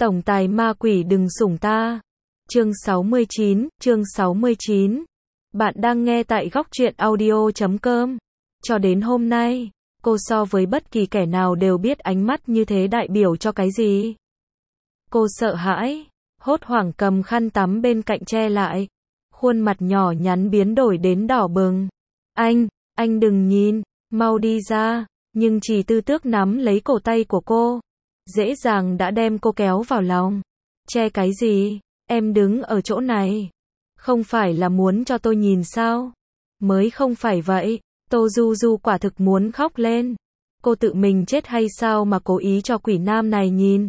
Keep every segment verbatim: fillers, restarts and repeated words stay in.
Tổng tài ma quỷ đừng sủng ta. Chương sáu mươi chín, chương sáu mươi chín. Bạn đang nghe tại góc truyện audio chấm com. Cho đến hôm nay, cô so với bất kỳ kẻ nào đều biết ánh mắt như thế đại biểu cho cái gì. Cô sợ hãi, hốt hoảng cầm khăn tắm bên cạnh che lại. Khuôn mặt nhỏ nhắn biến đổi đến đỏ bừng. Anh, anh đừng nhìn, mau đi ra. Nhưng Trì Tư Tước nắm lấy cổ tay của cô, dễ dàng đã đem cô kéo vào lòng. Che cái gì? Em đứng ở chỗ này. Không phải là muốn cho tôi nhìn sao? Mới không phải vậy. Tô Du Du quả thực muốn khóc lên. Cô tự mình chết hay sao mà cố ý cho quỷ nam này nhìn?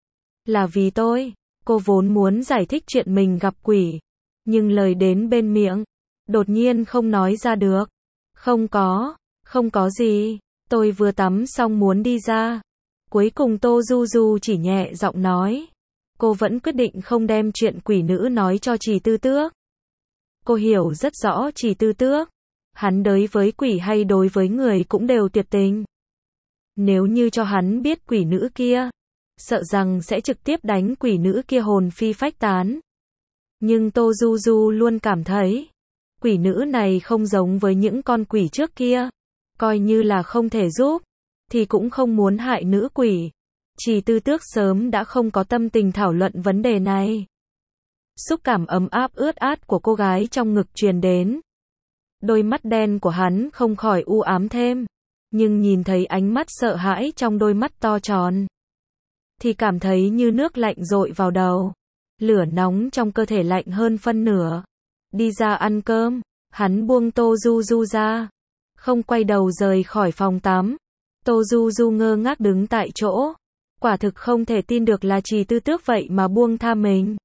Là vì tôi. Cô vốn muốn giải thích chuyện mình gặp quỷ. Nhưng lời đến bên miệng, đột nhiên không nói ra được. Không có, không có gì. Tôi vừa tắm xong muốn đi ra. Cuối cùng Tô Du Du chỉ nhẹ giọng nói. Cô vẫn quyết định không đem chuyện quỷ nữ nói cho Trì Tư Tước. Cô hiểu rất rõ Trì Tư Tước. Hắn đối với quỷ hay đối với người cũng đều tuyệt tình. Nếu như cho hắn biết quỷ nữ kia, sợ rằng sẽ trực tiếp đánh quỷ nữ kia hồn phi phách tán. Nhưng Tô Du Du luôn cảm thấy, quỷ nữ này không giống với những con quỷ trước kia. Coi như là không thể giúp, thì cũng không muốn hại nữ quỷ. Trì Tư Tước sớm đã không có tâm tình thảo luận vấn đề này. Xúc cảm ấm áp ướt át của cô gái trong ngực truyền đến. Đôi mắt đen của hắn không khỏi u ám thêm. Nhưng nhìn thấy ánh mắt sợ hãi trong đôi mắt to tròn, thì cảm thấy như nước lạnh dội vào đầu. Lửa nóng trong cơ thể lạnh hơn phân nửa. Đi ra ăn cơm, hắn buông Tô Du Du ra. Không quay đầu rời khỏi phòng tắm. Tô Du Du ngơ ngác đứng tại chỗ. Quả thực không thể tin được là Trì Tư Tước vậy mà buông tha mình.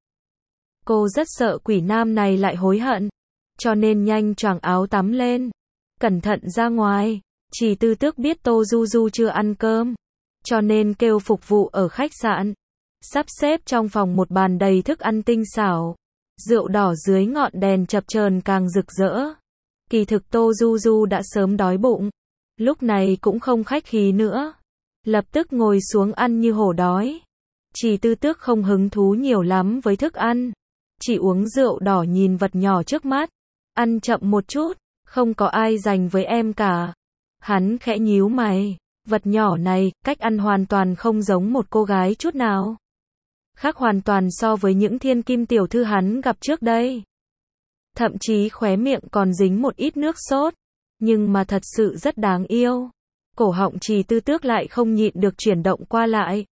Cô rất sợ quỷ nam này lại hối hận. Cho nên nhanh choàng áo tắm lên. Cẩn thận ra ngoài. Trì Tư Tước biết Tô Du Du chưa ăn cơm. Cho nên kêu phục vụ ở khách sạn. Sắp xếp trong phòng một bàn đầy thức ăn tinh xảo. Rượu đỏ dưới ngọn đèn chập chờn càng rực rỡ. Kỳ thực Tô Du Du đã sớm đói bụng. Lúc này cũng không khách khí nữa. Lập tức ngồi xuống ăn như hổ đói. Trì Tư Tước không hứng thú nhiều lắm với thức ăn. Chỉ uống rượu đỏ nhìn vật nhỏ trước mắt. Ăn chậm một chút, không có ai dành với em cả. Hắn khẽ nhíu mày. Vật nhỏ này, cách ăn hoàn toàn không giống một cô gái chút nào. Khác hoàn toàn so với những thiên kim tiểu thư hắn gặp trước đây. Thậm chí khóe miệng còn dính một ít nước sốt. Nhưng mà thật sự rất đáng yêu. Cổ họng Trì Tư Tước lại không nhịn được chuyển động qua lại.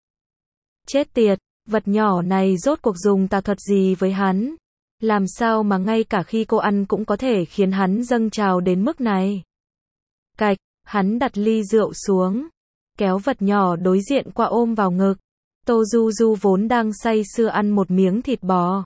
Chết tiệt, vật nhỏ này rốt cuộc dùng tà thuật gì với hắn? Làm sao mà ngay cả khi cô ăn cũng có thể khiến hắn dâng trào đến mức này? Cạch, hắn đặt ly rượu xuống. Kéo vật nhỏ đối diện qua ôm vào ngực. Tô Du Du vốn đang say sưa ăn một miếng thịt bò.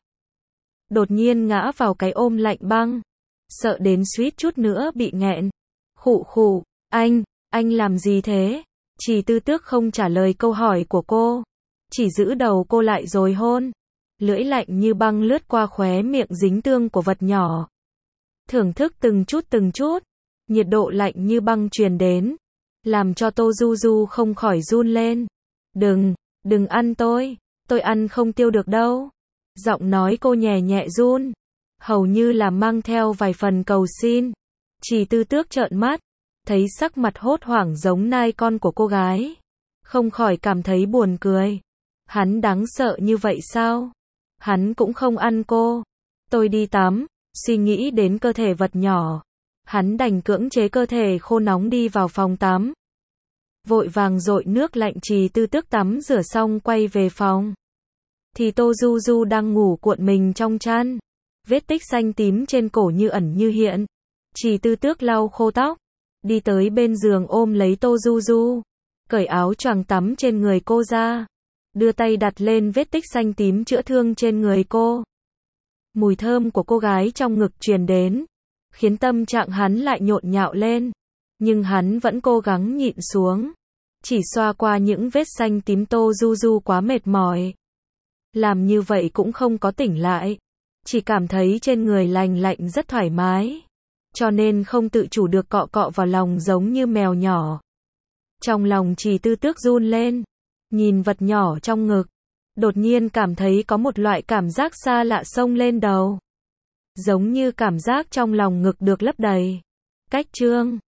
Đột nhiên ngã vào cái ôm lạnh băng. Sợ đến suýt chút nữa bị nghẹn. Khụ khụ, anh, anh làm gì thế? Trì Tư Tước không trả lời câu hỏi của cô. Chỉ giữ đầu cô lại rồi hôn. Lưỡi lạnh như băng lướt qua khóe miệng dính tương của vật nhỏ. Thưởng thức từng chút từng chút. Nhiệt độ lạnh như băng truyền đến. Làm cho Tô Du Du không khỏi run lên. Đừng, đừng ăn tôi. Tôi ăn không tiêu được đâu. Giọng nói cô nhẹ nhẹ run. Hầu như là mang theo vài phần cầu xin. Trì Tư Tước trợn mắt. Thấy sắc mặt hốt hoảng giống nai con của cô gái. Không khỏi cảm thấy buồn cười. Hắn đáng sợ như vậy sao? Hắn cũng không ăn cô. Tôi đi tắm. Suy nghĩ đến cơ thể vật nhỏ. Hắn đành cưỡng chế cơ thể khô nóng đi vào phòng tắm. Vội vàng dội nước lạnh. Trì Tư Tước tắm rửa xong quay về phòng. Thì Tô Du Du đang ngủ cuộn mình trong chăn. Vết tích xanh tím trên cổ như ẩn như hiện. Trì Tư Tước lau khô tóc. Đi tới bên giường ôm lấy Tô Du Du. Cởi áo choàng tắm trên người cô ra. Đưa tay đặt lên vết tích xanh tím chữa thương trên người cô. Mùi thơm của cô gái trong ngực truyền đến. Khiến tâm trạng hắn lại nhộn nhạo lên. Nhưng hắn vẫn cố gắng nhịn xuống. Chỉ xoa qua những vết xanh tím. Tô Du Du quá mệt mỏi. Làm như vậy cũng không có tỉnh lại. Chỉ cảm thấy trên người lành lạnh rất thoải mái. Cho nên không tự chủ được cọ cọ vào lòng giống như mèo nhỏ. Trong lòng Trì Tư Tước run lên. Nhìn vật nhỏ trong ngực. đột nhiên cảm thấy có một loại cảm giác xa lạ xông lên đầu. Giống như cảm giác trong lòng ngực được lấp đầy. Cách chương